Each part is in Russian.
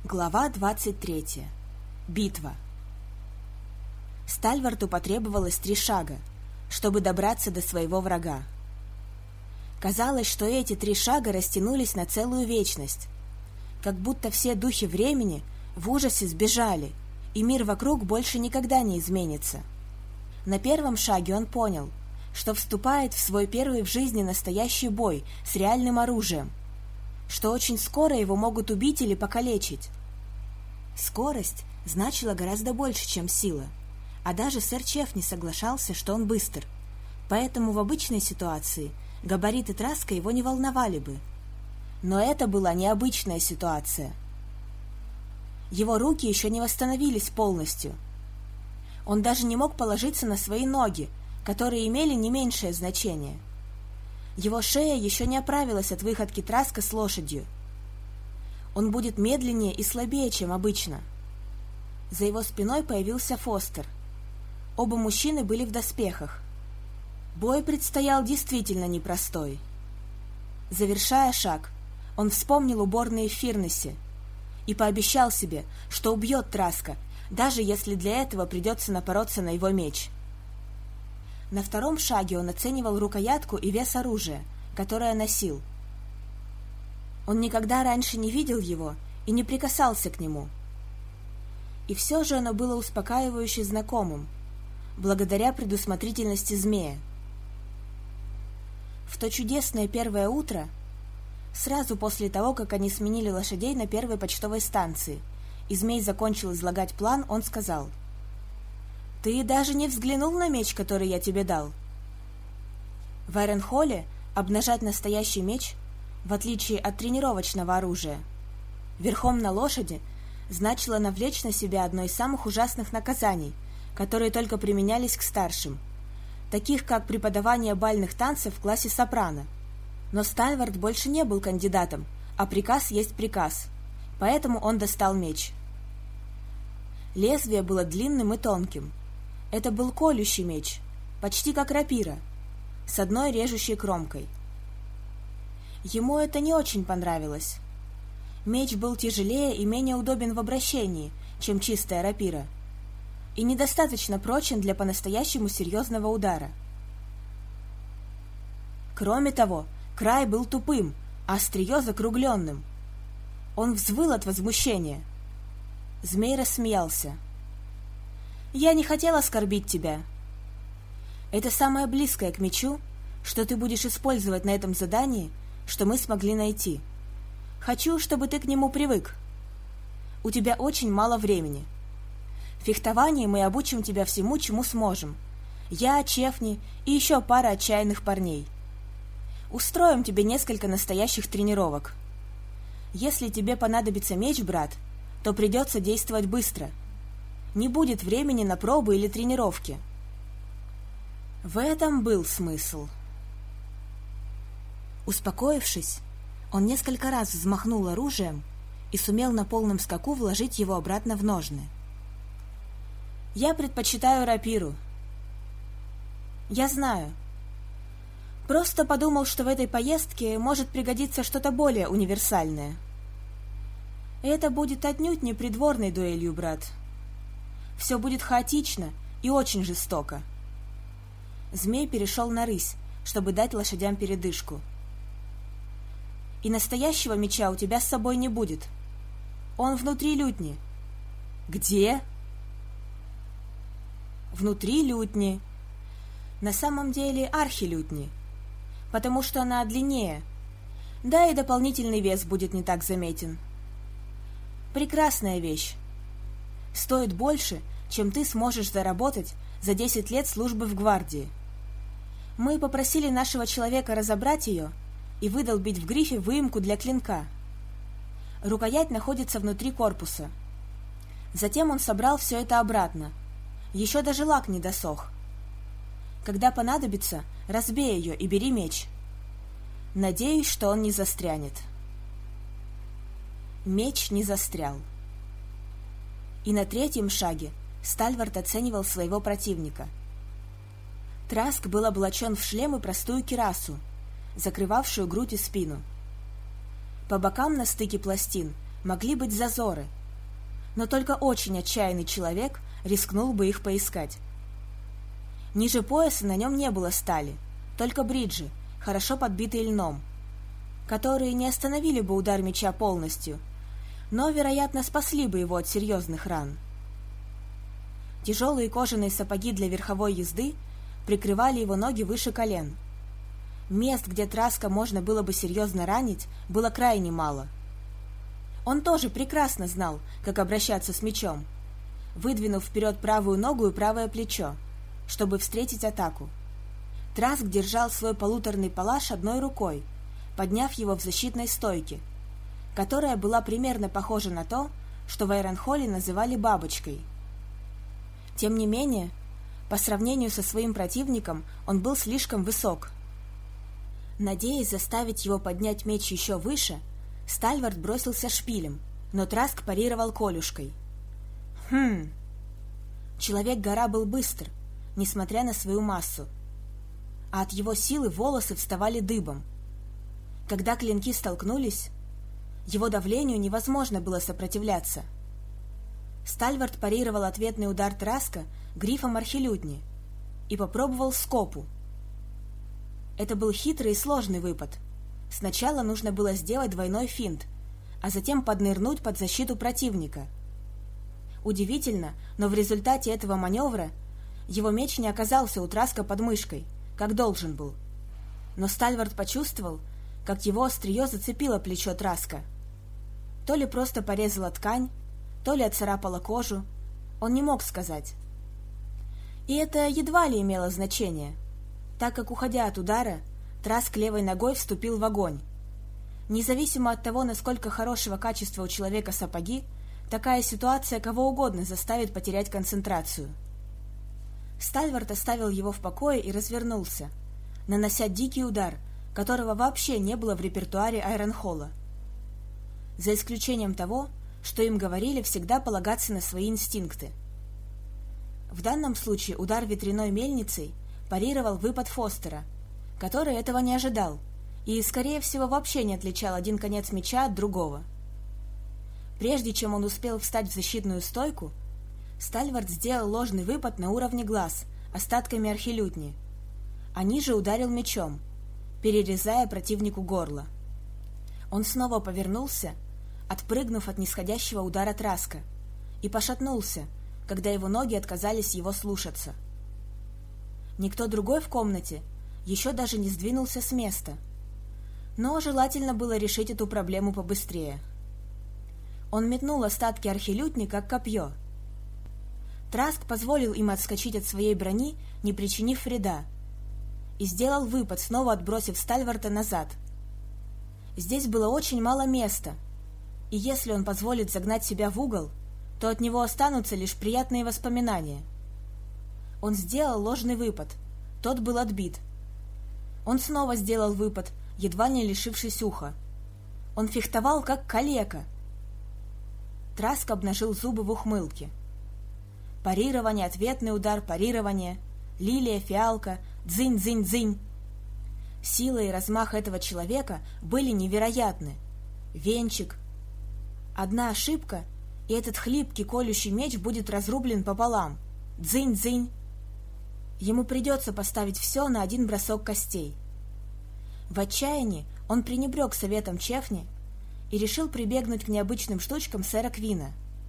Глава 23. Битва. Стальварту потребовалось 3 шага, чтобы добраться до своего врага. Казалось, что эти 3 шага растянулись на целую вечность, как будто все духи времени в ужасе сбежали, и мир вокруг больше никогда не изменится. На первом шаге он понял, что вступает в свой первый в жизни настоящий бой с реальным оружием, что очень скоро его могут убить или покалечить. Скорость значила гораздо больше, чем сила, а даже сэр Чеф не соглашался, что он быстр, поэтому в обычной ситуации габариты Траска его не волновали бы. Но это была необычная ситуация. Его руки еще не восстановились полностью. Он даже не мог положиться на свои ноги, которые имели не меньшее значение. Его шея еще не оправилась от выходки Траска с лошадью. Он будет медленнее и слабее, чем обычно. За его спиной появился Фостер. Оба мужчины были в доспехах. Бой предстоял действительно непростой. Завершая шаг, он вспомнил уборные в Фирнесе и пообещал себе, что убьет Траска, даже если для этого придется напороться на его меч. На втором шаге он оценивал рукоятку и вес оружия, которое носил. Он никогда раньше не видел его и не прикасался к нему. И все же оно было успокаивающе знакомым, благодаря предусмотрительности змея. В то чудесное первое утро, сразу после того, как они сменили лошадей на первой почтовой станции, и змей закончил излагать план, он сказал: «Ты даже не взглянул на меч, который я тебе дал». В Айронхолле обнажать настоящий меч, в отличие от тренировочного оружия, верхом на лошади значило навлечь на себя одно из самых ужасных наказаний, которые только применялись к старшим, таких как преподавание бальных танцев в классе сопрано. Но Стальварт больше не был кандидатом, а приказ есть приказ, поэтому он достал меч. Лезвие было длинным и тонким. Это был колющий меч, почти как рапира, с одной режущей кромкой. Ему это не очень понравилось. Меч был тяжелее и менее удобен в обращении, чем чистая рапира, и недостаточно прочен для по-настоящему серьезного удара. Кроме того, край был тупым, а острие закругленным. Он взвыл от возмущения. Змей рассмеялся. «Я не хотел оскорбить тебя. Это самое близкое к мечу, что ты будешь использовать на этом задании, что мы смогли найти. Хочу, чтобы ты к нему привык. У тебя очень мало времени. В фехтовании мы обучим тебя всему, чему сможем. Я, Чефни и еще пара отчаянных парней. Устроим тебе несколько настоящих тренировок. Если тебе понадобится меч, брат, то придется действовать быстро. Не будет времени на пробы или тренировки». В этом был смысл. Успокоившись, он несколько раз взмахнул оружием и сумел на полном скаку вложить его обратно в ножны. «Я предпочитаю рапиру». «Я знаю. Просто подумал, что в этой поездке может пригодиться что-то более универсальное. Это будет отнюдь не придворной дуэлью, брат. Все будет хаотично и очень жестоко». Змей перешел на рысь, чтобы дать лошадям передышку. «И настоящего меча у тебя с собой не будет. Он внутри лютни». «Где?» «Внутри лютни. На самом деле архилютни, потому что она длиннее, да и дополнительный вес будет не так заметен. Прекрасная вещь. Стоит больше, чем ты сможешь заработать за 10 лет службы в гвардии. Мы попросили нашего человека разобрать ее и выдолбить в грифе выемку для клинка. Рукоять находится внутри корпуса. Затем он собрал все это обратно. Еще даже лак не досох. Когда понадобится, разбей ее и бери меч. Надеюсь, что он не застрянет». Меч не застрял. И на третьем шаге Стальварт оценивал своего противника. Траск был облачен в шлем и простую кирасу, закрывавшую грудь и спину. По бокам на стыке пластин могли быть зазоры, но только очень отчаянный человек рискнул бы их поискать. Ниже пояса на нем не было стали, только бриджи, хорошо подбитые льном, которые не остановили бы удар меча полностью, но, вероятно, спасли бы его от серьезных ран. Тяжелые кожаные сапоги для верховой езды прикрывали его ноги выше колен. Мест, где Траска можно было бы серьезно ранить, было крайне мало. Он тоже прекрасно знал, как обращаться с мечом, выдвинув вперед правую ногу и правое плечо, чтобы встретить атаку. Траск держал свой полуторный палаш одной рукой, подняв его в защитной стойке, которая была примерно похожа на то, что в Айронхолле называли бабочкой. Тем не менее, по сравнению со своим противником он был слишком высок. Надеясь заставить его поднять меч еще выше, Стальвард бросился шпилем, но Траск парировал колюшкой. Человек-гора был быстр, несмотря на свою массу, а от его силы волосы вставали дыбом. Когда клинки столкнулись, его давлению невозможно было сопротивляться. Стальвард парировал ответный удар Траска грифом архилютни и попробовал скопу. Это был хитрый и сложный выпад. Сначала нужно было сделать двойной финт, а затем поднырнуть под защиту противника. Удивительно, но в результате этого маневра его меч не оказался у Траска под мышкой, как должен был. Но Стальвард почувствовал, как его острие зацепило плечо Траска. То ли просто порезала ткань, то ли отцарапала кожу, он не мог сказать. И это едва ли имело значение, так как, уходя от удара, Траск левой ногой вступил в огонь. Независимо от того, насколько хорошего качества у человека сапоги, такая ситуация кого угодно заставит потерять концентрацию. Стальвард оставил его в покое и развернулся, нанося дикий удар, которого вообще не было в репертуаре Айронхолла. За исключением того, что им говорили всегда полагаться на свои инстинкты. В данном случае удар ветряной мельницей парировал выпад Фостера, который этого не ожидал и, скорее всего, вообще не отличал один конец меча от другого. Прежде чем он успел встать в защитную стойку, Стальвард сделал ложный выпад на уровне глаз остатками архилютни, а ниже ударил мечом, перерезая противнику горло. Он снова повернулся, отпрыгнув от нисходящего удара Траска, и пошатнулся, когда его ноги отказались его слушаться. Никто другой в комнате еще даже не сдвинулся с места, но желательно было решить эту проблему побыстрее. Он метнул остатки архилютни, как копье. Траск позволил им отскочить от своей брони, не причинив вреда, и сделал выпад, снова отбросив Стальварда назад. Здесь было очень мало места, и если он позволит загнать себя в угол, то от него останутся лишь приятные воспоминания. Он сделал ложный выпад, тот был отбит. Он снова сделал выпад, едва не лишившись уха. Он фехтовал, как калека. Траск обнажил зубы в ухмылке. Парирование, ответный удар, парирование, лилия, фиалка, дзынь-дзынь-дзынь. Сила и размах этого человека были невероятны. Венчик. Одна ошибка, и этот хлипкий колющий меч будет разрублен пополам. Дзынь-дзынь. Ему придется поставить все на один бросок костей. В отчаянии он пренебрег советом Чефни и решил прибегнуть к необычным штучкам сэра Квина.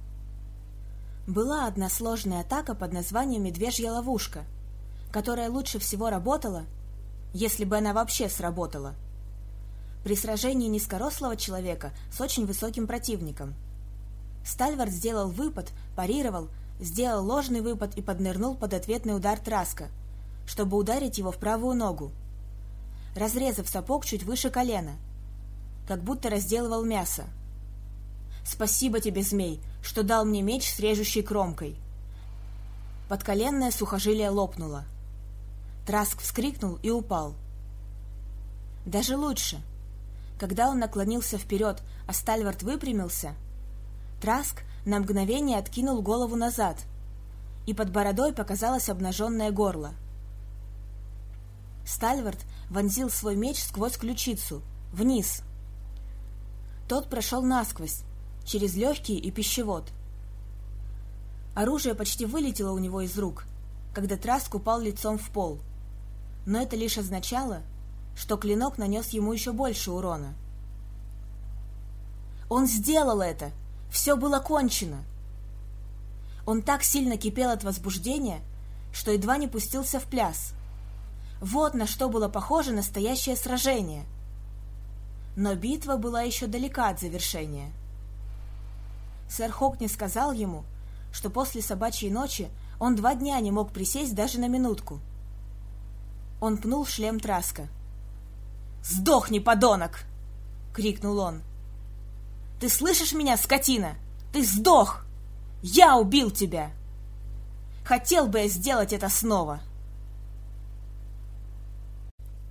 Была одна сложная атака под названием «Медвежья ловушка», которая лучше всего работала, если бы она вообще сработала, при сражении низкорослого человека с очень высоким противником. Стальвард сделал выпад, парировал, сделал ложный выпад и поднырнул под ответный удар Траска, чтобы ударить его в правую ногу, разрезав сапог чуть выше колена, как будто разделывал мясо. «Спасибо тебе, змей, что дал мне меч с режущей кромкой». Подколенное сухожилие лопнуло. Траск вскрикнул и упал. Даже лучше. Когда он наклонился вперед, а Стальвард выпрямился, Траск на мгновение откинул голову назад, и под бородой показалось обнаженное горло. Стальвард вонзил свой меч сквозь ключицу, вниз. Тот прошел насквозь, через легкие и пищевод. Оружие почти вылетело у него из рук, когда Траск упал лицом в пол, но это лишь означало, что клинок нанес ему еще больше урона. Он сделал это! Все было кончено! Он так сильно кипел от возбуждения, что едва не пустился в пляс. Вот на что было похоже настоящее сражение. Но битва была еще далека от завершения. Сэр Хокни сказал ему, что после собачьей ночи он 2 дня не мог присесть даже на минутку. Он пнул шлем Траска. «Сдохни, подонок!» — крикнул он. «Ты слышишь меня, скотина? Ты сдох! Я убил тебя! Хотел бы я сделать это снова!»